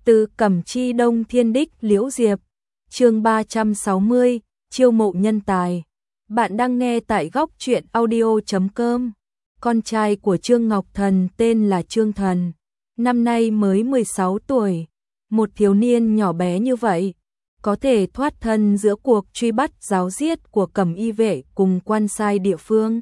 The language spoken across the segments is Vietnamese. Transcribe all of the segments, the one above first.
Từ Cẩm Chi Đông Thiên Đích Liễu Diệp, chương 360, chiêu mộ nhân tài. Bạn đang nghe tại góc truyện audio.com. Con trai của Trương Ngọc Thần tên là Trương Thần, năm nay mới 16 tuổi. Một thiếu niên nhỏ bé như vậy, có thể thoát thân giữa cuộc truy bắt giáo giết của Cẩm Y vệ cùng quan sai địa phương.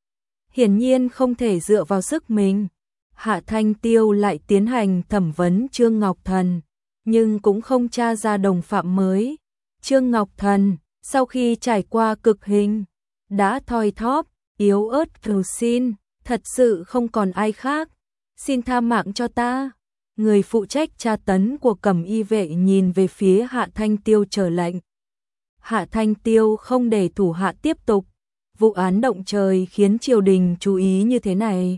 Hiển nhiên không thể dựa vào sức mình. Hạ Thanh Tiêu lại tiến hành thẩm vấn Trương Ngọc Thần, nhưng cũng không tra ra đồng phạm mới. Trương Ngọc Thần, sau khi trải qua cực hình, đã thoi thóp, yếu ớt cầu xin, thật sự không còn ai khác. Xin tha mạng cho ta. Người phụ trách tra tấn của Cẩm Y vệ nhìn về phía Hạ Thanh Tiêu trở lệnh. Hạ Thanh Tiêu không để thủ hạ tiếp tục. Vụ án động trời khiến triều đình chú ý như thế này.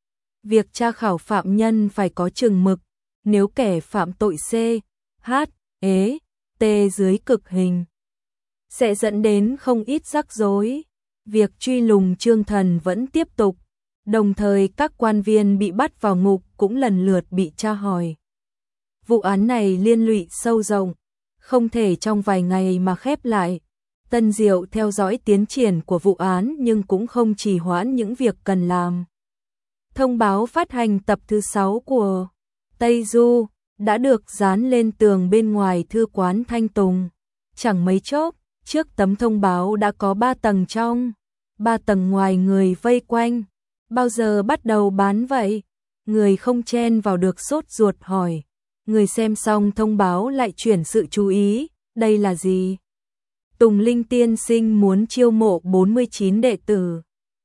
Việc tra khảo phạm nhân phải có chừng mực, nếu kẻ phạm tội C, H, ế, T dưới cực hình, sẽ dẫn đến không ít rắc rối. Việc truy lùng Trương Thần vẫn tiếp tục, đồng thời các quan viên bị bắt vào ngục cũng lần lượt bị tra hỏi. Vụ án này liên lụy sâu rộng, không thể trong vài ngày mà khép lại. Tân Diệu theo dõi tiến triển của vụ án nhưng cũng không trì hoãn những việc cần làm. Thông báo phát hành tập thứ 6 của Tây Du đã được dán lên tường bên ngoài thư quán Thanh Tùng. Chẳng mấy chốc, trước tấm thông báo đã có 3 tầng trong, 3 tầng ngoài người vây quanh. Bao giờ bắt đầu bán vậy? Người không chen vào được sốt ruột hỏi. Người xem xong thông báo lại chuyển sự chú ý, đây là gì? Tùng Linh tiên sinh muốn chiêu mộ 49 đệ tử.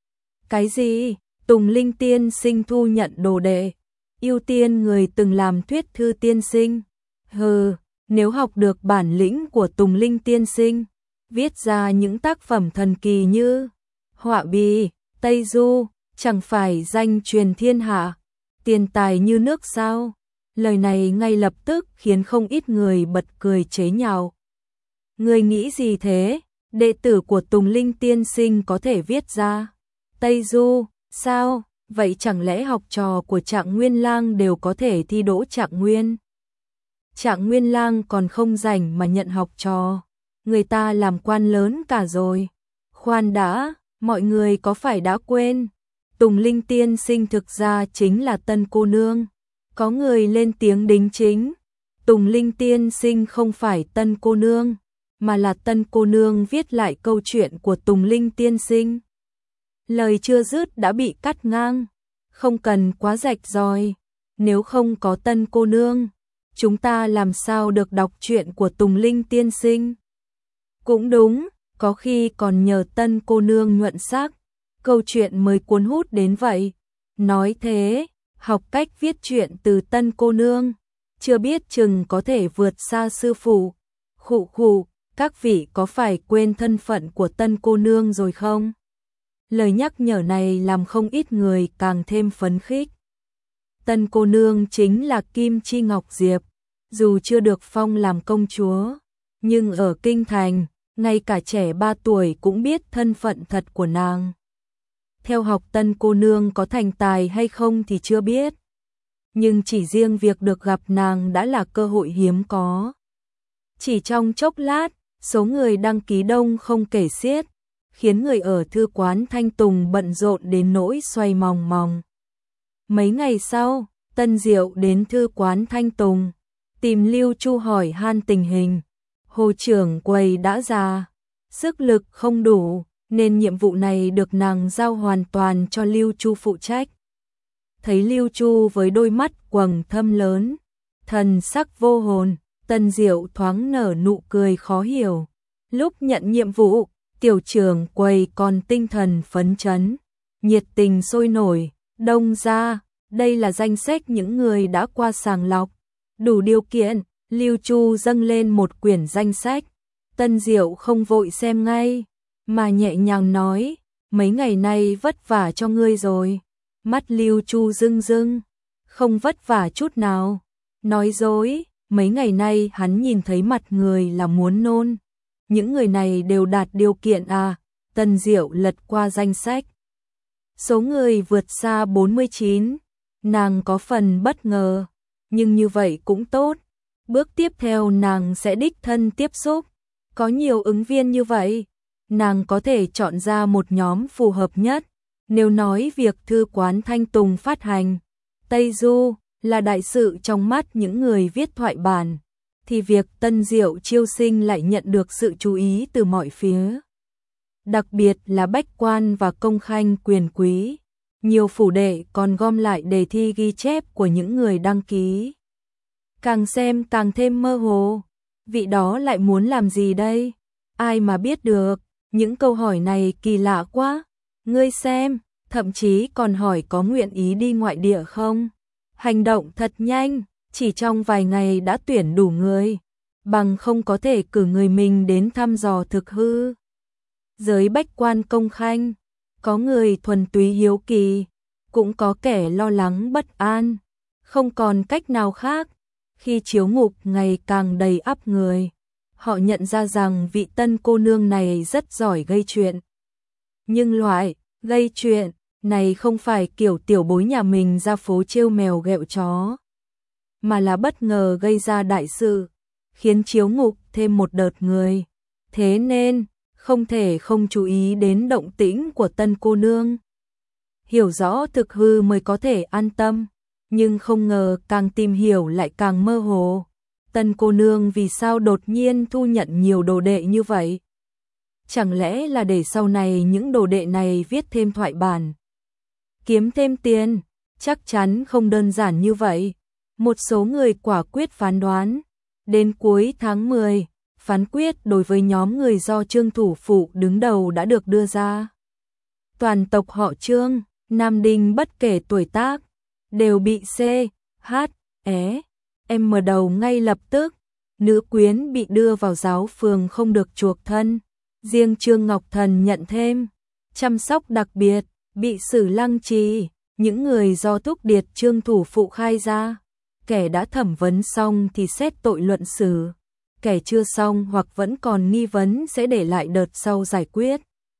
Cái gì? Tùng Linh tiên sinh thu nhận đồ đệ, ưu tiên người từng làm thuyết thư tiên sinh. Hừ, nếu học được bản lĩnh của Tùng Linh tiên sinh, viết ra những tác phẩm thần kỳ như Họa Bì, Tây Du, chẳng phải danh truyền thiên hạ, tiền tài như nước sao? Lời này ngay lập tức khiến không ít người bật cười chế nhạo. Người nghĩ gì thế? Đệ tử của Tùng Linh tiên sinh có thể viết ra Tây Du, sao? Vậy chẳng lẽ học trò của Trạng Nguyên Lang đều có thể thi đỗ Trạng Nguyên? Trạng Nguyên Lang còn không rảnh mà nhận học trò, người ta làm quan lớn cả rồi. Khoan đã, mọi người có phải đã quên, Tùng Linh tiên sinh thực ra chính là Tân cô nương. Có người lên tiếng đính chính, Tùng Linh tiên sinh không phải Tân cô nương, mà là Tân cô nương viết lại câu chuyện của Tùng Linh tiên sinh. Lời chưa dứt đã bị cắt ngang, không cần quá rạch ròi, nếu không có Tân cô nương, chúng ta làm sao được đọc chuyện của Tùng Linh tiên sinh? Cũng đúng, có khi còn nhờ Tân cô nương nhuận sắc, câu chuyện mới cuốn hút đến vậy. Nói thế, học cách viết chuyện từ Tân cô nương, chưa biết chừng có thể vượt xa sư phụ. Khụ khụ, các vị có phải quên thân phận của Tân cô nương rồi không? Lời nhắc nhở này làm không ít người càng thêm phấn khích. Tân cô nương chính là Kim Chi Ngọc Diệp, dù chưa được phong làm công chúa, nhưng ở kinh thành, ngay cả trẻ 3 tuổi cũng biết thân phận thật của nàng. Theo học Tân cô nương có thành tài hay không thì chưa biết, nhưng chỉ riêng việc được gặp nàng đã là cơ hội hiếm có. Chỉ trong chốc lát, số người đăng ký đông không kể xiết, khiến người ở thư quán Thanh Tùng bận rộn đến nỗi xoay mòng mòng. Mấy ngày sau, Tân Diệu đến thư quán Thanh Tùng, tìm Lưu Chu hỏi han tình hình. Hồ trưởng quầy đã già, sức lực không đủ, nên nhiệm vụ này được nàng giao hoàn toàn cho Lưu Chu phụ trách. Thấy Lưu Chu với đôi mắt quầng thâm lớn, thần sắc vô hồn, Tân Diệu thoáng nở nụ cười khó hiểu. Lúc nhận nhiệm vụ, tiểu trưởng quầy còn tinh thần phấn chấn, nhiệt tình sôi nổi. Đông ra, đây là danh sách những người đã qua sàng lọc, đủ điều kiện. Lưu Chu dâng lên một quyển danh sách. Tân Diệu không vội xem ngay, mà nhẹ nhàng nói, mấy ngày nay vất vả cho ngươi rồi. Mắt Lưu Chu rưng rưng, không vất vả chút nào. Nói dối, mấy ngày nay hắn nhìn thấy mặt người là muốn nôn. Những người này đều đạt điều kiện à? Tân Diệu lật qua danh sách. Số người vượt xa 49, nàng có phần bất ngờ, nhưng như vậy cũng tốt. Bước tiếp theo nàng sẽ đích thân tiếp xúc. Có nhiều ứng viên như vậy, nàng có thể chọn ra một nhóm phù hợp nhất. Nếu nói việc thư quán Thanh Tùng phát hành Tây Du là đại sự trong mắt những người viết thoại bản, thì việc Tân Diệu chiêu sinh lại nhận được sự chú ý từ mọi phía. Đặc biệt là bách quan và công khanh quyền quý, nhiều phủ đệ còn gom lại đề thi ghi chép của những người đăng ký. Càng xem càng thêm mơ hồ, vị đó lại muốn làm gì đây? Ai mà biết được, những câu hỏi này kỳ lạ quá. Ngươi xem, thậm chí còn hỏi có nguyện ý đi ngoại địa không? Hành động thật nhanh, chỉ trong vài ngày đã tuyển đủ người, bằng không có thể cử người mình đến thăm dò thực hư. Giới bách quan công khanh, có người thuần túy hiếu kỳ, cũng có kẻ lo lắng bất an, không còn cách nào khác. Khi chiếu ngục ngày càng đầy ắp người, họ nhận ra rằng vị tân cô nương này rất giỏi gây chuyện. Nhưng loại gây chuyện này không phải kiểu tiểu bối nhà mình ra phố trêu mèo ghẹo chó, mà là bất ngờ gây ra đại sự, khiến chiếu ngục thêm một đợt người. Thế nên, không thể không chú ý đến động tĩnh của tân cô nương. Hiểu rõ thực hư mới có thể an tâm, nhưng không ngờ càng tìm hiểu lại càng mơ hồ. Tân cô nương vì sao đột nhiên thu nhận nhiều đồ đệ như vậy? Chẳng lẽ là để sau này những đồ đệ này viết thêm thoại bản, kiếm thêm tiền? Chắc chắn không đơn giản như vậy. Một số người quả quyết phán đoán, đến cuối tháng 10, phán quyết đối với nhóm người do Trương thủ phụ đứng đầu đã được đưa ra. Toàn tộc họ Trương, nam đinh bất kể tuổi tác, đều bị C, H, E, M đầu ngay lập tức. Nữ quyến bị đưa vào giáo phường không được chuộc thân. Riêng Trương Ngọc Thần nhận thêm chăm sóc đặc biệt, bị xử lăng trì. Những người do thúc điệt Trương thủ phụ khai ra, kẻ đã thẩm vấn xong thì xét tội luận xử, kẻ chưa xong hoặc vẫn còn nghi vấn sẽ để lại đợt sau giải quyết.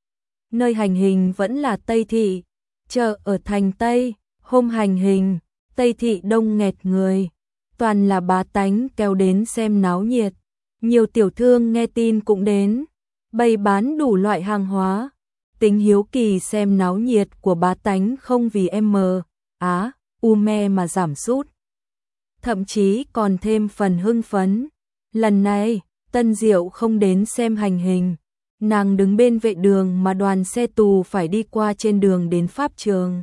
Nơi hành hình vẫn là Tây Thị, chợ ở thành Tây. Hôm hành hình, Tây Thị đông nghẹt người, toàn là bá tánh kéo đến xem náo nhiệt. Nhiều tiểu thương nghe tin cũng đến, bày bán đủ loại hàng hóa. Tính hiếu kỳ xem náo nhiệt của bá tánh không vì me mà giảm sút, thậm chí còn thêm phần hưng phấn. Lần này, Tân Diệu không đến xem hành hình, nàng đứng bên vệ đường mà đoàn xe tù phải đi qua trên đường đến pháp trường.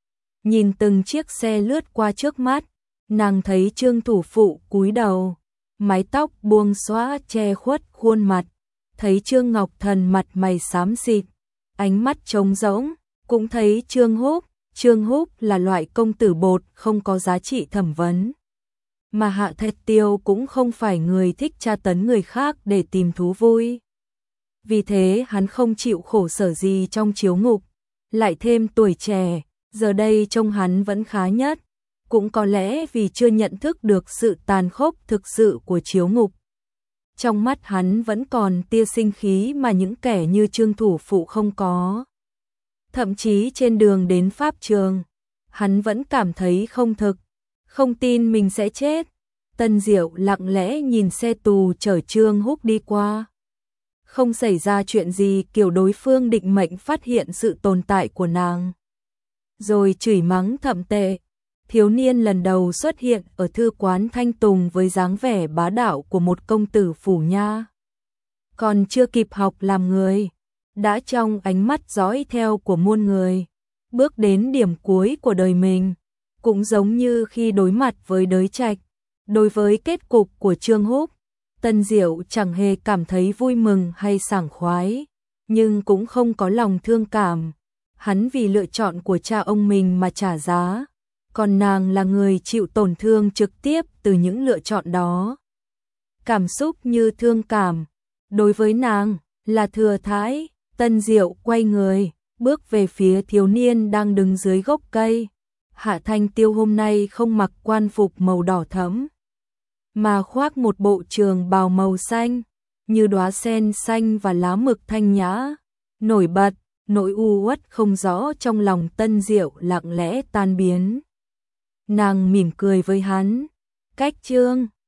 Nhìn từng chiếc xe lướt qua trước mắt, nàng thấy Trương thủ phụ cúi đầu, mái tóc buông xõa che khuất khuôn mặt, thấy Trương Ngọc Thần mặt mày xám xịt, ánh mắt trống rỗng, cũng thấy Trương Húc là loại công tử bột không có giá trị thẩm vấn. Mà Hạ Thạch Tiêu cũng không phải người thích tra tấn người khác để tìm thú vui. Vì thế hắn không chịu khổ sở gì trong chiếu ngục, lại thêm tuổi trẻ, giờ đây trông hắn vẫn khá nhất, cũng có lẽ vì chưa nhận thức được sự tàn khốc thực sự của chiếu ngục. Trong mắt hắn vẫn còn tia sinh khí mà những kẻ như Trương thủ phụ không có. Thậm chí trên đường đến pháp trường, hắn vẫn cảm thấy không thực, không tin mình sẽ chết. Tân Diệu lặng lẽ nhìn xe tù chở Trương Húc đi qua. Không xảy ra chuyện gì kiểu đối phương định mệnh phát hiện sự tồn tại của nàng, rồi chửi mắng thậm tệ. Thiếu niên lần đầu xuất hiện ở thư quán Thanh Tùng với dáng vẻ bá đạo của một công tử phủ nha. Còn chưa kịp học làm người, đã trong ánh mắt dõi theo của muôn người, bước đến điểm cuối của đời mình. Cũng giống như khi đối mặt với Đới Trạch, đối với kết cục của Trương Húc, Tân Diệu chẳng hề cảm thấy vui mừng hay sảng khoái, nhưng cũng không có lòng thương cảm. Hắn vì lựa chọn của cha ông mình mà trả giá, còn nàng là người chịu tổn thương trực tiếp từ những lựa chọn đó. Cảm xúc như thương cảm, đối với nàng, là thừa thãi. Tân Diệu quay người, bước về phía thiếu niên đang đứng dưới gốc cây. Hạ Thanh Tiêu hôm nay không mặc quan phục màu đỏ thẫm, mà khoác một bộ trường bào màu xanh, như đóa sen xanh và lá mực thanh nhã, nổi bật. Nỗi u uất không rõ trong lòng Tân Diệu lặng lẽ tan biến. Nàng mỉm cười với hắn, cách Trương